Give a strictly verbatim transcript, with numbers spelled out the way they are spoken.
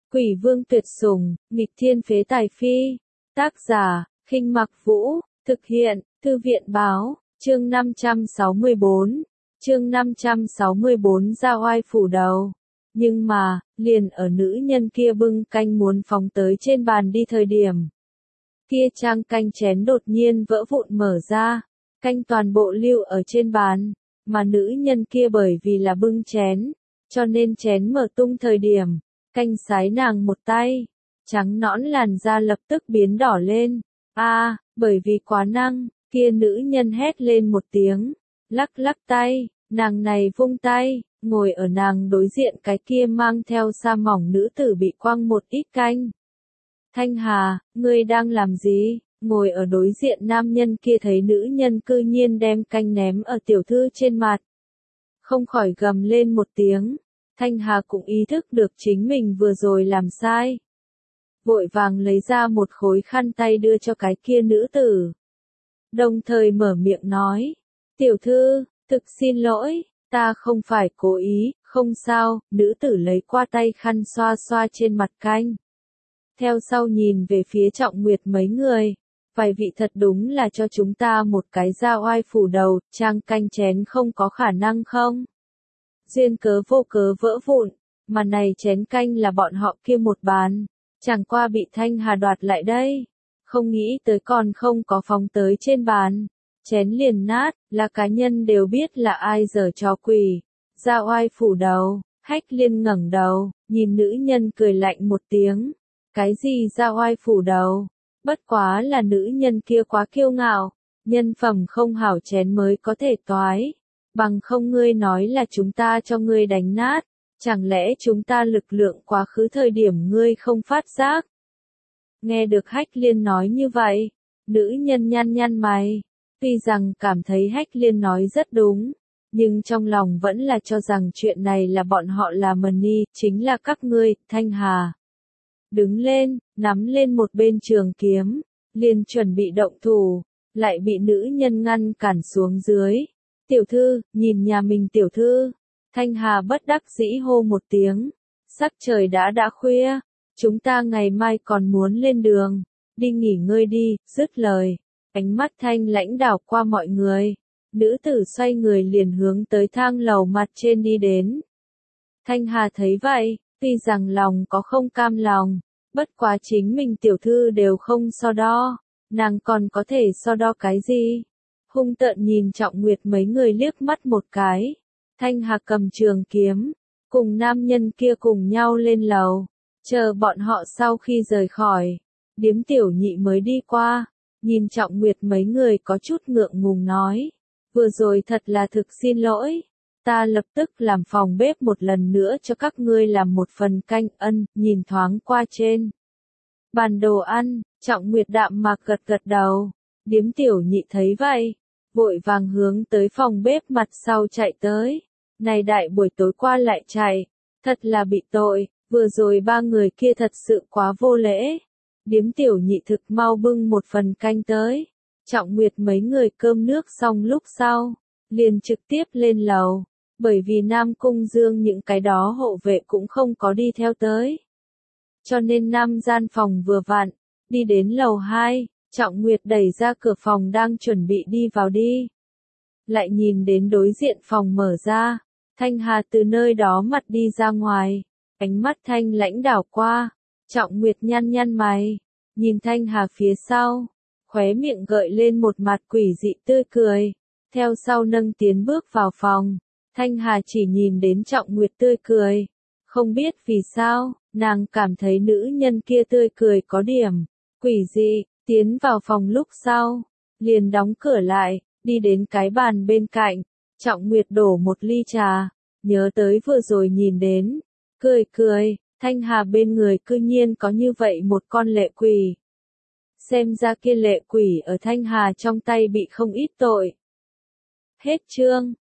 Quỷ vương tuyệt sủng, nghịch thiên phế tài phi. Tác giả, Khinh Mặc Vũ, thực hiện, Thư viện báo, chương năm trăm sáu mươi bốn. Chương năm trăm sáu mươi bốn ra oai phủ đầu. Nhưng mà, liền ở nữ nhân kia bưng canh muốn phóng tới trên bàn đi thời điểm. Kia trang canh chén đột nhiên vỡ vụn mở ra, canh toàn bộ lưu ở trên bàn, mà nữ nhân kia bởi vì là bưng chén, cho nên chén mở tung thời điểm, canh sái nàng một tay, trắng nõn làn da lập tức biến đỏ lên. A, à, bởi vì quá năng, kia nữ nhân hét lên một tiếng, lắc lắc tay, nàng này vung tay, ngồi ở nàng đối diện cái kia mang theo sa mỏng nữ tử bị quăng một ít canh. Thanh Hà, ngươi đang làm gì? Ngồi ở đối diện nam nhân kia thấy nữ nhân cư nhiên đem canh ném ở tiểu thư trên mặt. Không khỏi gầm lên một tiếng. Thanh Hà cũng ý thức được chính mình vừa rồi làm sai. Vội vàng lấy ra một khối khăn tay đưa cho cái kia nữ tử. Đồng thời mở miệng nói. Tiểu thư, thực xin lỗi, ta không phải cố ý, không sao. Nữ tử lấy qua tay khăn xoa xoa trên mặt canh. Theo sau nhìn về phía Trọng Nguyệt mấy người. Vài vị thật đúng là cho chúng ta một cái ra oai phủ đầu, trang canh chén không có khả năng không? Duyên cớ vô cớ vỡ vụn, mà này chén canh là bọn họ kia một bàn, chẳng qua bị Thanh Hà đoạt lại đây. Không nghĩ tới còn không có phóng tới trên bàn, chén liền nát, là cá nhân đều biết là ai giở trò quỷ. Ra oai phủ đầu, Hách Liên ngẩng đầu, nhìn nữ nhân cười lạnh một tiếng. Cái gì ra oai phủ đầu? Bất quá là nữ nhân kia quá kiêu ngạo, nhân phẩm không hảo chén mới có thể toái. Bằng không ngươi nói là chúng ta cho ngươi đánh nát, chẳng lẽ chúng ta lực lượng quá khứ thời điểm ngươi không phát giác? Nghe được Hách Liên nói như vậy, nữ nhân nhăn nhăn mày, tuy rằng cảm thấy Hách Liên nói rất đúng, nhưng trong lòng vẫn là cho rằng chuyện này là bọn họ làm mờ ni, chính là các ngươi, Thanh Hà. Đứng lên, nắm lên một bên trường kiếm, liền chuẩn bị động thủ, lại bị nữ nhân ngăn cản xuống dưới. Tiểu thư, nhìn nhà mình tiểu thư. Thanh Hà bất đắc dĩ hô một tiếng. Sắc trời đã đã khuya, chúng ta ngày mai còn muốn lên đường, đi nghỉ ngơi đi, dứt lời. Ánh mắt Thanh lãnh đảo qua mọi người. Nữ tử xoay người liền hướng tới thang lầu mặt trên đi đến. Thanh Hà thấy vậy, tuy rằng lòng có không cam lòng, bất quá chính mình tiểu thư đều không so đo, nàng còn có thể so đo cái gì? Hung tợn nhìn Trọng Nguyệt mấy người liếc mắt một cái. Thanh Hà cầm trường kiếm, cùng nam nhân kia cùng nhau lên lầu, chờ bọn họ sau khi rời khỏi. Điếm tiểu nhị mới đi qua, nhìn Trọng Nguyệt mấy người có chút ngượng ngùng nói. Vừa rồi thật là thực xin lỗi. Ta lập tức làm phòng bếp một lần nữa cho các ngươi làm một phần canh ân, nhìn thoáng qua trên bàn đồ ăn, Trọng Nguyệt đạm mạc gật gật đầu. Điếm tiểu nhị thấy vậy, vội vàng hướng tới phòng bếp mặt sau chạy tới. Này đại buổi tối qua lại chạy, thật là bị tội, vừa rồi ba người kia thật sự quá vô lễ. Điếm tiểu nhị thực mau bưng một phần canh tới. Trọng Nguyệt mấy người cơm nước xong lúc sau, liền trực tiếp lên lầu. Bởi vì Nam Cung Dương những cái đó hộ vệ cũng không có đi theo tới. Cho nên Nam gian phòng vừa vặn, đi đến lầu hai, Trọng Nguyệt đẩy ra cửa phòng đang chuẩn bị đi vào đi. Lại nhìn đến đối diện phòng mở ra, Thanh Hà từ nơi đó mặt đi ra ngoài, ánh mắt Thanh lãnh đảo qua, Trọng Nguyệt nhăn nhăn mày, nhìn Thanh Hà phía sau, khóe miệng gợi lên một mặt quỷ dị tươi cười, theo sau nâng tiến bước vào phòng. Thanh Hà chỉ nhìn đến Trọng Nguyệt tươi cười, không biết vì sao, nàng cảm thấy nữ nhân kia tươi cười có điểm quỷ dị, tiến vào phòng lúc sau, liền đóng cửa lại, đi đến cái bàn bên cạnh, Trọng Nguyệt đổ một ly trà, nhớ tới vừa rồi nhìn đến, cười cười, Thanh Hà bên người cư nhiên có như vậy một con lệ quỷ. Xem ra kia lệ quỷ ở Thanh Hà trong tay bị không ít tội. Hết chương.